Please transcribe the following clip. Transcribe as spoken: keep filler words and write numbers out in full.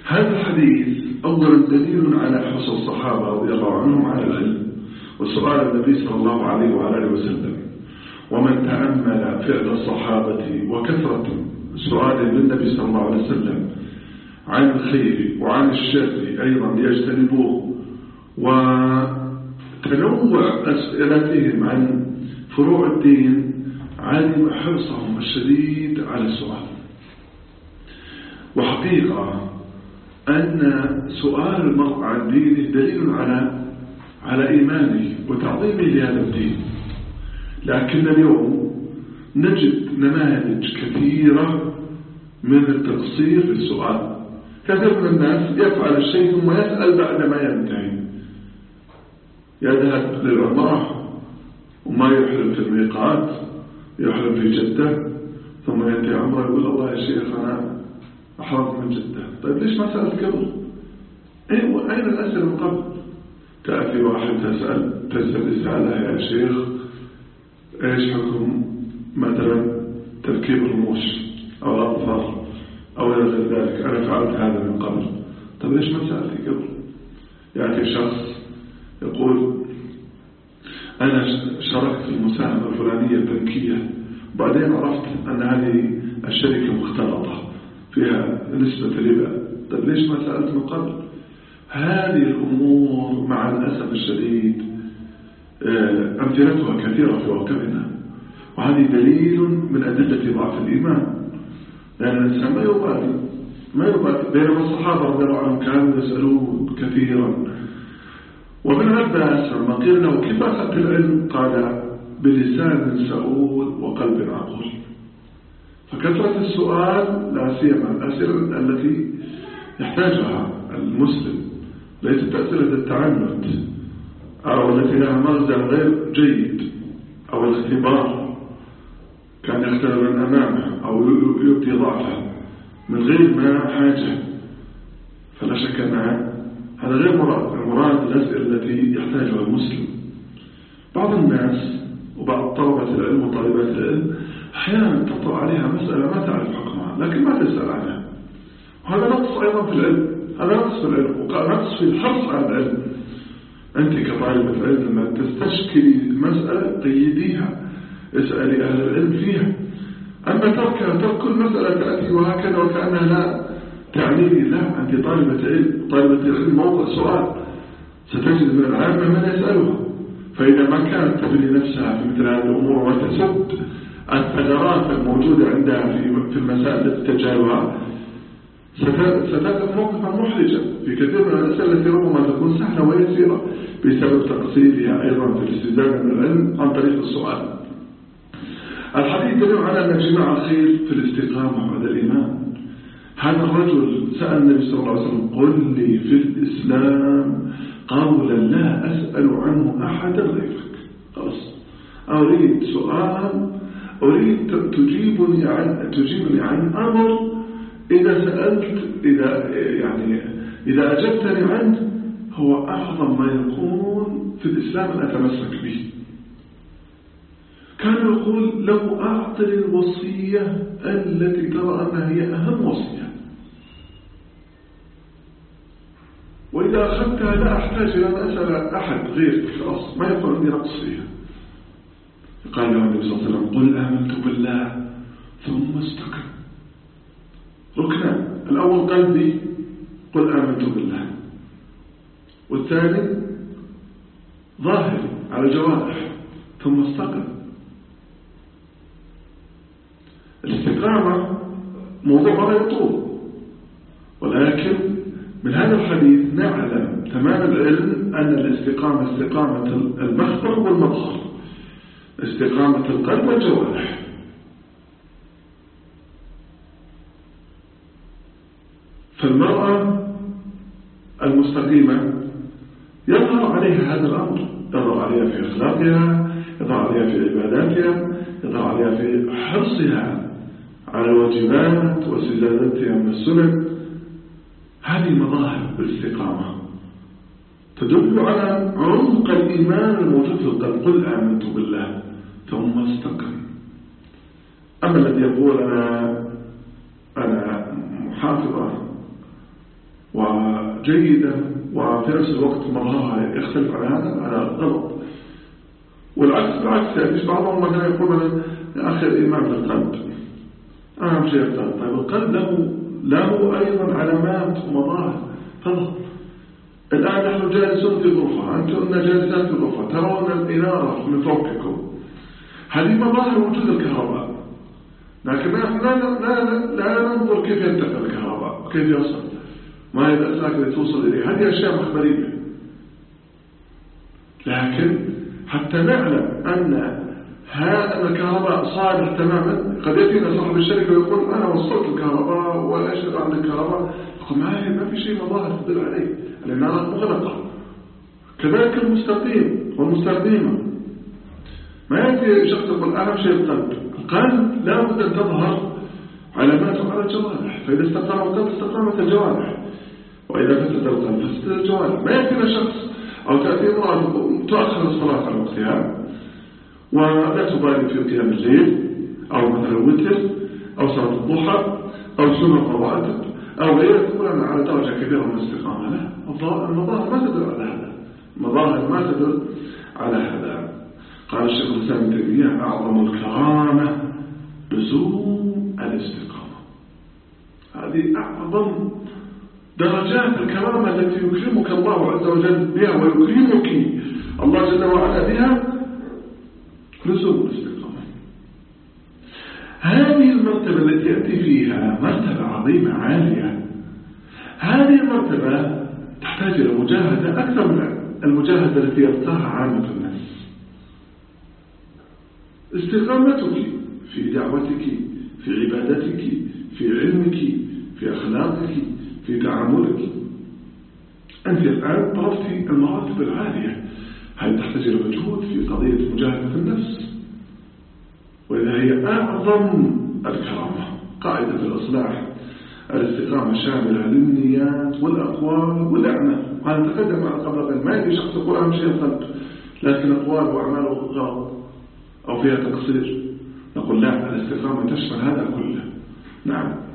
هذا الحديث أولا دليل على حرص الصحابة رضي الله عنهم على العلم وسؤال النبي صلى الله عليه وعلى آله وسلم. ومن تأمل فعل الصحابة وكثرة سؤال للنبي صلى الله عليه وسلم عن الخير وعن الشر أيضا ليجتنبوه، وتنوع أسئلتهم عن فروع الدين، علم حرصهم الشديد على السؤال. وحقيقة أن سؤال المرء عن دينه دليل على على إيمانه وتعظيمه لهذا الدين. لكن اليوم نجد نماذج كثيرة من التقصير في السؤال. كثير من الناس يفعل الشيء ثم يسأل بعد ما ينتهي، يذهب للعمرة وما يحرم في الميقات، يحرم في جدة، ثم ينتهي عمره يقول الله يا شيخ أنا أحرمت من جدة. طيب ليش ما سألت قبل؟ أيوة، أين الأسئلة من قبل؟ تأتي واحد تسأل تسأل سألها يا شيخ إيش حكم مثلا تركيب الرموش أو الأظفار أو غير ذلك، أنا فعلت هذا من قبل. طيب ليش ما سألتي قبل؟ يأتي شخص يقول أنا شاركت في المساهمة الفلانية البنكية، وبعدين عرفت أن هذه الشركة مختلطة فيها نسبة ربا. طيب ليش ما سألت من قبل؟ هذه الأمور مع الأسف الشديد أمثلتها كثيرة في واقعنا، وهذه دليل من أدلة ضعف الإيمان. لأن الإنسان ما يبالي ما يبالي بينما الصحابة رضي الله عنهم كانوا يسألون كثيرا. وابن عباس لما قيل له كيف أخذت العلم قال بلسان سؤول وقلب عقول. فكثرة السؤال لا سيما الأسئلة التي يحتاجها المسلم، ليست أسئلة التعنت أو التي لها مغزى غير جيد أو الاختبار كان يختبر من أمامه أو يبدي ضعفه من غير ما حاجة، فلا شك أن هذا غير مراد. المراد الأسئلة التي يحتاجها المسلم. بعض الناس وبعض طلبة العلم وطالبات العلم أحيانا تطرأ عليها مسألة ما تعرف حكمها لكن ما تسأل عنها، وهذا نقص أيضا في العلم، هذا نقص في العلم ونقص في الحرص على العلم. أنت كطالبة العلم لما تستشكلي مسألة قيديها، اسألي أهل العلم فيها. أما تركها ترك كل مسألة تأتي وهكذا وكأنها لا تعنيني، لا، أنت طالبة علم، طالبة العلم موضع سؤال، ستجد من العامة من يسألها. فإذا ما كانت تبني نفسها في مثل هذه الأمور وتسد الثغرات الموجودة عندها في المسائل التي تجاهلها، ستقف موقفا محرجا في كثير من الأسئلة التي ربما تكون سهلة ويسيرة بسبب تقصيرها أيضا في الاستزادة من العلم عن طريق السؤال. الحديث دليل على أن جماع الخير في الاستقامة بعد الإيمان. هذا الرجل سأل النبي صلى الله عليه وسلم قل لي في الإسلام قولا لا أسأل عنه أحدا غيرك. خلاص، أريد سؤال، أريد تجيبني عن تجيبني عن أمر إذا سألت إذا يعني إذا أجبتني عنه هو أعظم ما يكون في الإسلام أن أتمسك به. كان يقول لو أعطني الوصية التي ترى أنها هي أهم وصية، وإذا أخذتها لا أحتاج إلى أن أسأل أحد غيرك، خلاص ما يكون عندي نقص فيها. قال له النبي صلى الله عليه وسلم قل آمنت بالله ثم استقم. ركنا الأول قلبي قل آمنت بالله، والثاني ظاهر على الجوارح ثم استقم. الاستقامة موضوع لا يطول، ولكن من هذا الحديث نعلم تمام العلم أن الاستقامة استقامة المخبر والمظهر، استقامة القلب والجوارح. فالمرأة المستقيمة يظهر عليها هذا الأمر، يظهر عليها في أخلاقها، يظهر عليها في عباداتها، يظهر عليها في حرصها على الواجبات واستزادتها من السنن. هذه مظاهر الاستقامة تدل على عمق الإيمان الموجود في القلب. قل آمنت بالله ثم استقم. أما الذي يقول أنا أنا محافظة جيدة وفي نفس الوقت مظهرها يختلف عن هذا على غلط. والعكس بالعكس، يعني بعضهم مثلا يقول مثلا يا أخي الإيمان بالقلب أهم شيء القلب. طيب القلب له له أيضا علامات ومظاهر. تفضل. الآن نحن جالسون في غرفة، أنتم جالسات في غرفة، ترون الإنارة من فوقكم، هذه مظاهر وجود الكهرباء. لكن نحن لا, لا, لا, لا ننظر كيف ينتقل الكهرباء وكيف يوصل، ما هي الأسلاك التي توصل إليه، هذه أشياء مخبرية. لكن حتى نعلم أن هذا الكهرباء صالح تماما، قد يأتينا صاحب الشركة ويقول أنا وصلت الكهرباء وأشهد عند الكهرباء، يقول ما ما في شيء مظاهر تدل عليه لأنها مغلقة. كذلك المستقيم والمستقيمة، ما يأتي شخص يقول أهم شيء القلب. القلب لا بد أن تظهر علاماته على الجوارح، فإذا استقام القلب استقامت الجوارح، وإذا فسد القلب فسد الجوارح. ما يأتينا شخص أو تأتي امرأة تؤخر الصلاة على وقتها ولا تبالي في قيام الليل أو مثلا الوتر أو صلاة الضحى أو سنة الرواتب أو غيرها، تقول أنا على درجة كبيرة من الاستقامة. لا، المظاهر ما تدل على هذا، المظاهر ما تدل على هذا. قال الشيخ الإسلام ابن تيمية أعظم الكرامة لزوم الاستقامة. هذه أعظم درجات الكرامة التي يكرمك الله عز وجل بها ويكرمك الله جل وعلا بها، لزوم الاستقامة. هذه المرتبة التي يأتي فيها مرتبة عظيمة عالية، هذه المرتبة تحتاج إلى مجاهدة أكثر من المجاهدة التي يلقاها عامة الناس. استقامتك في دعوتك، في عبادتك، في علمك، في أخلاقك، في تعاملك. أنت الآن طرفت المراتب العالية، هل تحتاج إلى مجهود في قضية مجاهدة النفس، وإذا هي أعظم الكرامة. قاعدة الإصلاح الاستقامة شاملة للنيات والأقوال والأعمال. وأنا تقدم على قبل قليل، ما يجي شخص يقول أهم شيء القلب لكن أقوال وأعماله غلط أو فيها تقصير، نقول لا، الاستقامة تشمل هذا كله. نعم.